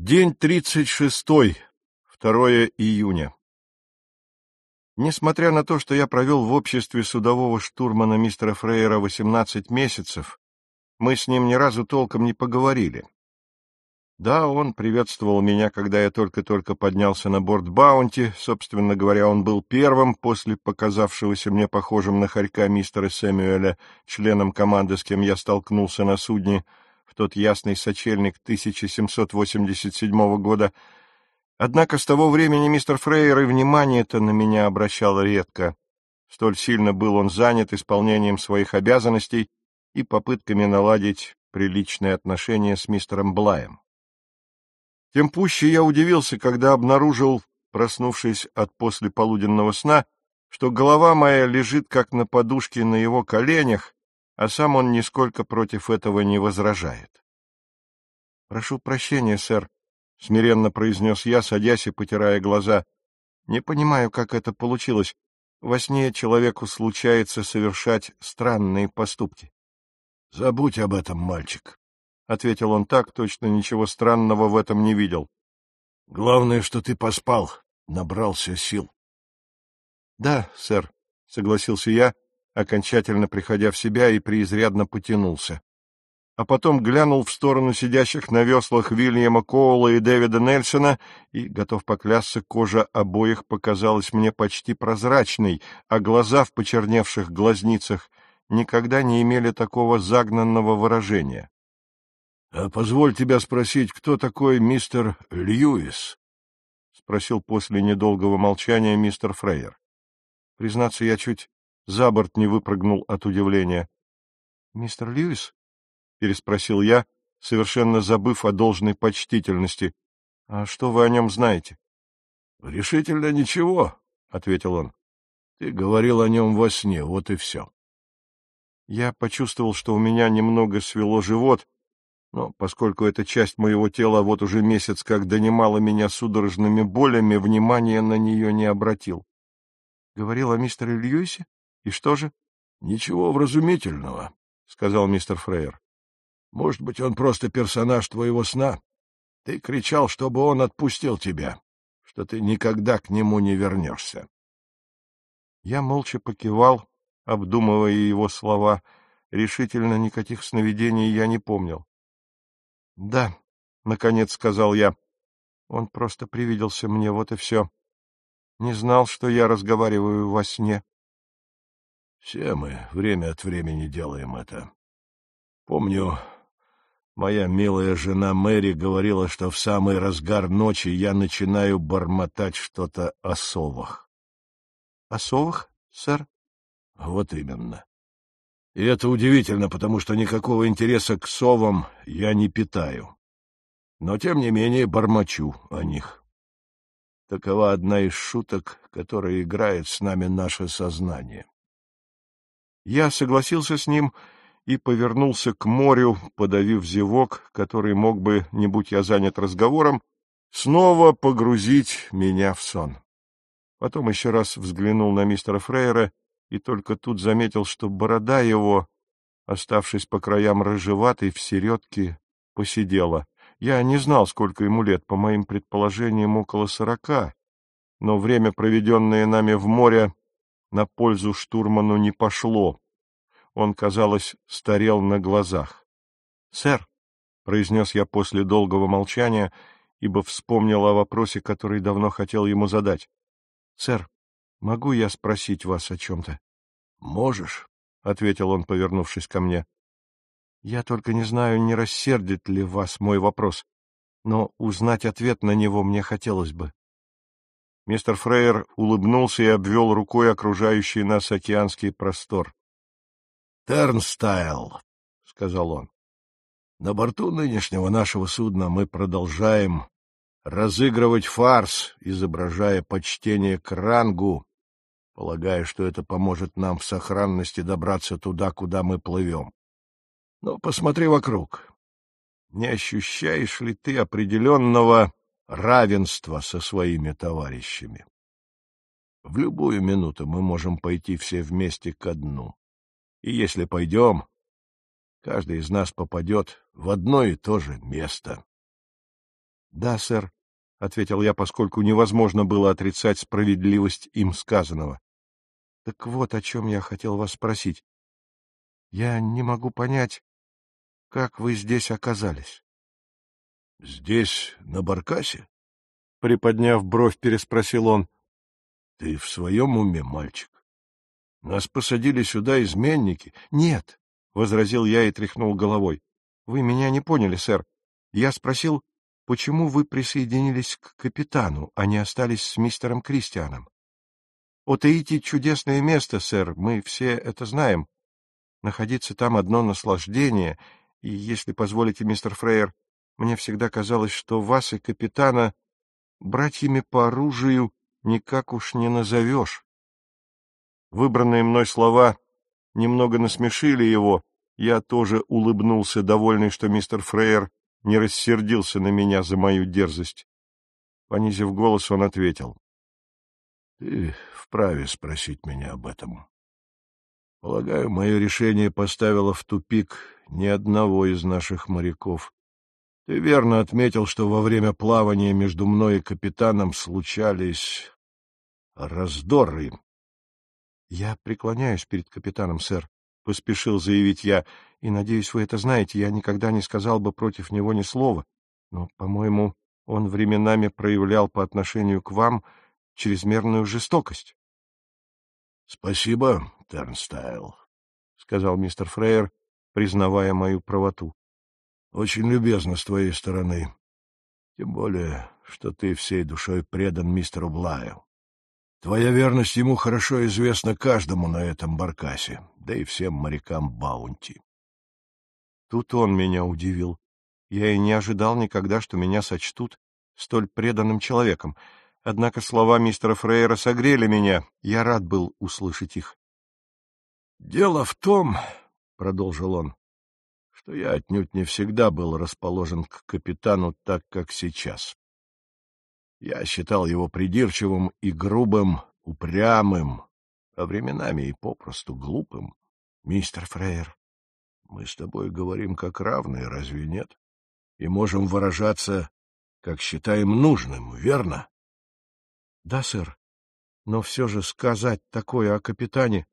День 36, 2 июня. Несмотря на то, что я провел в обществе судового штурмана мистера Фрейера 18 месяцев, мы с ним ни разу толком не поговорили. Да, он приветствовал меня, когда я только-только поднялся на борт Баунти. Собственно говоря, он был первым, после показавшегося мне похожим на хорька мистера Сэмюэля, членом команды, с кем я столкнулся на судне в тот ясный сочельник 1787 года. Однако с того времени мистер Фрейер и внимание-то на меня обращал редко. Столь сильно был он занят исполнением своих обязанностей и попытками наладить приличные отношения с мистером Блаем. Тем пуще я удивился, когда обнаружил, проснувшись от послеполуденного сна, что голова моя лежит как на подушке на его коленях, а сам он нисколько против этого не возражает. — Прошу прощения, сэр, — смиренно произнес я, садясь и потирая глаза. — Не понимаю, как это получилось. Во сне человеку случается совершать странные поступки. — Забудь об этом, мальчик, — ответил он так, точно ничего странного в этом не видел. — Главное, что ты поспал, набрался сил. — Да, сэр, — согласился я, окончательно приходя в себя, и преизрядно потянулся. А потом глянул в сторону сидящих на веслах Вильяма Коула и Дэвида Нельсона, и, готов поклясться, кожа обоих показалась мне почти прозрачной, а глаза в почерневших глазницах никогда не имели такого загнанного выражения. — Позволь тебя спросить, кто такой мистер Льюис? — спросил после недолгого молчания мистер Фрейер. Признаться, я чуть за борт не выпрыгнул от удивления. — Мистер Льюис? — переспросил я, совершенно забыв о должной почтительности. — А что вы о нем знаете? — Решительно ничего, — ответил он. — Ты говорил о нем во сне, вот и все. Я почувствовал, что у меня немного свело живот, но поскольку эта часть моего тела вот уже месяц как донимала меня судорожными болями, внимания на нее не обратил. — Говорил о мистере Льюисе? И что же? — Ничего вразумительного, — сказал мистер Фрейер. — Может быть, он просто персонаж твоего сна? Ты кричал, чтобы он отпустил тебя, что ты никогда к нему не вернешься. Я молча покивал, обдумывая его слова. Решительно никаких сновидений я не помнил. — Да, — наконец сказал я, — он просто привиделся мне, вот и все. Не знал, что я разговариваю во сне. — Все мы время от времени делаем это. Помню, моя милая жена Мэри говорила, что в самый разгар ночи я начинаю бормотать что-то о совах. — О совах, сэр? — Вот именно. И это удивительно, потому что никакого интереса к совам я не питаю. Но, тем не менее, бормочу о них. Такова одна из шуток, которая играет с нами наше сознание. Я согласился с ним и повернулся к морю, подавив зевок, который мог бы, не будь я занят разговором, снова погрузить меня в сон. Потом еще раз взглянул на мистера Фрейера и только тут заметил, что борода его, оставшись по краям рыжеватой, в середке поседела. Я не знал, сколько ему лет, по моим предположениям, около 40, но время, проведенное нами в море, на пользу штурману не пошло. Он, казалось, старел на глазах. — Сэр, — произнес я после долгого молчания, ибо вспомнил о вопросе, который давно хотел ему задать. — Сэр, могу я спросить вас о чем-то? — Можешь, — ответил он, повернувшись ко мне. — Я только не знаю, не рассердит ли вас мой вопрос, но узнать ответ на него мне хотелось бы. Мистер Фрейер улыбнулся и обвел рукой окружающий нас океанский простор. — Тернстайл, — сказал он, — на борту нынешнего нашего судна мы продолжаем разыгрывать фарс, изображая почтение к рангу, полагая, что это поможет нам в сохранности добраться туда, куда мы плывем. Но посмотри вокруг. Не ощущаешь ли ты определенного равенства со своими товарищами? В любую минуту мы можем пойти все вместе ко дну. И если пойдем, каждый из нас попадет в одно и то же место. Да, сэр, — ответил я, поскольку невозможно было отрицать справедливость им сказанного. — Так вот, о чем я хотел вас спросить. Я не могу понять, как вы здесь оказались. — Здесь, на Баркасе? — приподняв бровь, переспросил он. — Ты в своем уме, мальчик? Нас посадили сюда изменники. — Нет, — возразил я и тряхнул головой. — Вы меня не поняли, сэр. Я спросил, почему вы присоединились к капитану, а не остались с мистером Кристианом? У Таити чудесное место, сэр, мы все это знаем. Находиться там одно наслаждение, и, если позволите, мистер Фрейер, мне всегда казалось, что вас и капитана братьями по оружию никак уж не назовешь. Выбранные мной слова немного насмешили его. Я тоже улыбнулся, довольный, что мистер Фрейер не рассердился на меня за мою дерзость. Понизив голос, он ответил: — Ты вправе спросить меня об этом. Полагаю, мое решение поставило в тупик ни одного из наших моряков. Ты верно отметил, что во время плавания между мной и капитаном случались раздоры. — Я преклоняюсь перед капитаном, сэр, — поспешил заявить я, — и, надеюсь, вы это знаете, я никогда не сказал бы против него ни слова, но, по-моему, он временами проявлял по отношению к вам чрезмерную жестокость. — Спасибо, Тернстайл, — сказал мистер Фрейер, признавая мою правоту. — Очень любезно с твоей стороны, тем более, что ты всей душой предан мистеру Блаю. Твоя верность ему хорошо известна каждому на этом баркасе, да и всем морякам Баунти. Тут он меня удивил. Я и не ожидал никогда, что меня сочтут столь преданным человеком. Однако слова мистера Фрейера согрели меня. Я рад был услышать их. — Дело в том, — продолжил он, — что я отнюдь не всегда был расположен к капитану так, как сейчас. Я считал его придирчивым и грубым, упрямым, а временами и попросту глупым. — Мистер Фрейер, мы с тобой говорим как равные, разве нет? И можем выражаться, как считаем нужным, верно? — Да, сэр, но все же сказать такое о капитане...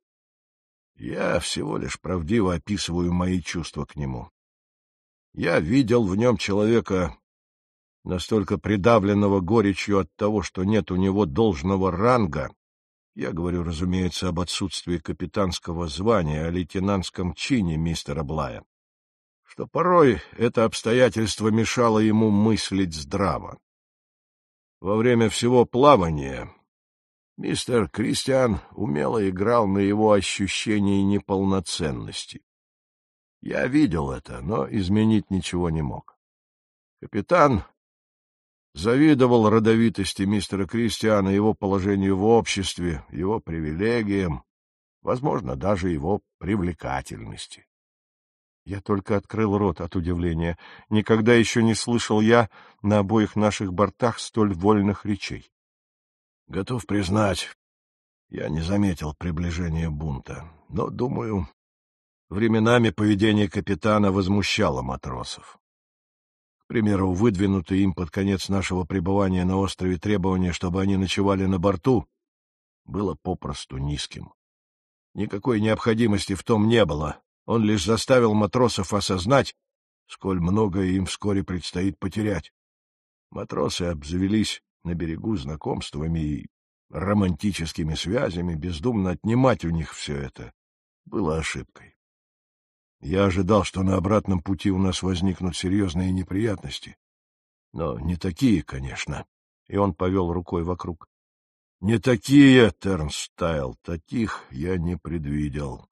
Я всего лишь правдиво описываю мои чувства к нему. Я видел в нем человека, настолько придавленного горечью от того, что нет у него должного ранга, я говорю, разумеется, об отсутствии капитанского звания, о лейтенантском чине мистера Блая, что порой это обстоятельство мешало ему мыслить здраво. Во время всего плавания мистер Кристиан умело играл на его ощущении неполноценности. Я видел это, но изменить ничего не мог. Капитан завидовал родовитости мистера Кристиана, его положению в обществе, его привилегиям, возможно, даже его привлекательности. Я только открыл рот от удивления. Никогда еще не слышал я на обоих наших бортах столь вольных речей. Готов признать, я не заметил приближения бунта, но, думаю, временами поведение капитана возмущало матросов. К примеру, выдвинутые им под конец нашего пребывания на острове требование, чтобы они ночевали на борту, было попросту низким. Никакой необходимости в том не было. Он лишь заставил матросов осознать, сколь многое им вскоре предстоит потерять. Матросы обзавелись на берегу знакомствами и романтическими связями, бездумно отнимать у них все это было ошибкой. Я ожидал, что на обратном пути у нас возникнут серьезные неприятности, но не такие, конечно, и он повел рукой вокруг. Не такие, Тернстайл, таких я не предвидел.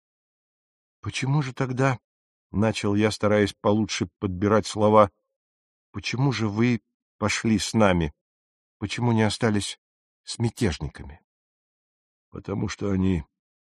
— Почему же тогда, — начал я, стараясь получше подбирать слова, — почему же вы пошли с нами? Почему не остались с мятежниками? — Потому что они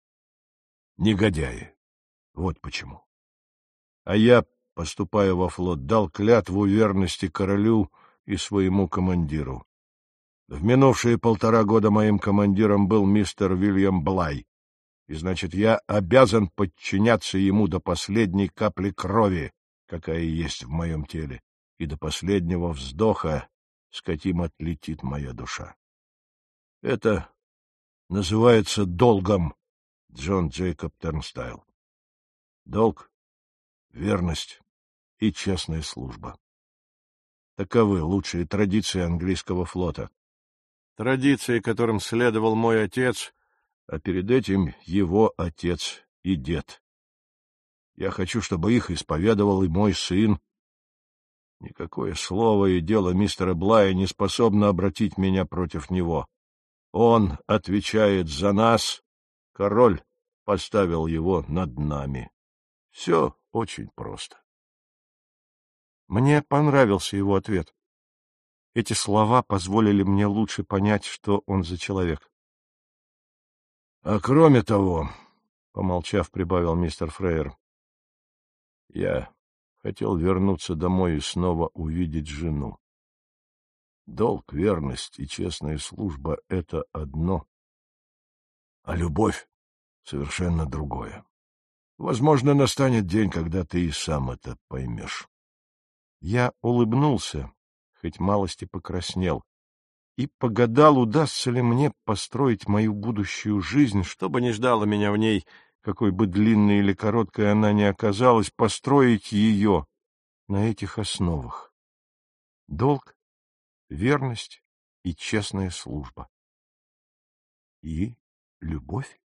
негодяи. Вот почему. А я, поступая во флот, дал клятву верности королю и своему командиру. В минувшие 1,5 года моим командиром был мистер Вильям Блай, и, значит, я обязан подчиняться ему до последней капли крови, какая есть в моем теле, и до последнего вздоха, с каким отлетит моя душа. Это называется долгом, Джон Джейкоб Тернстайл. Долг, верность и честная служба. Таковы лучшие традиции английского флота. Традиции, которым следовал мой отец, а перед этим его отец и дед. Я хочу, чтобы их исповедовал и мой сын. Никакое слово и дело мистера Блая не способно обратить меня против него. Он отвечает за нас, король поставил его над нами. Все очень просто. Мне понравился его ответ. Эти слова позволили мне лучше понять, что он за человек. — А кроме того, — помолчав, прибавил мистер Фрейер, — я хотел вернуться домой и снова увидеть жену. Долг, верность и честная служба — это одно, а любовь — совершенно другое. Возможно, настанет день, когда ты и сам это поймешь. Я улыбнулся, хоть малости покраснел, и погадал, удастся ли мне построить мою будущую жизнь, чтобы не ждало меня в ней, какой бы длинной или короткой она ни оказалась, построить ее на этих основах. Долг, верность и честная служба. И любовь.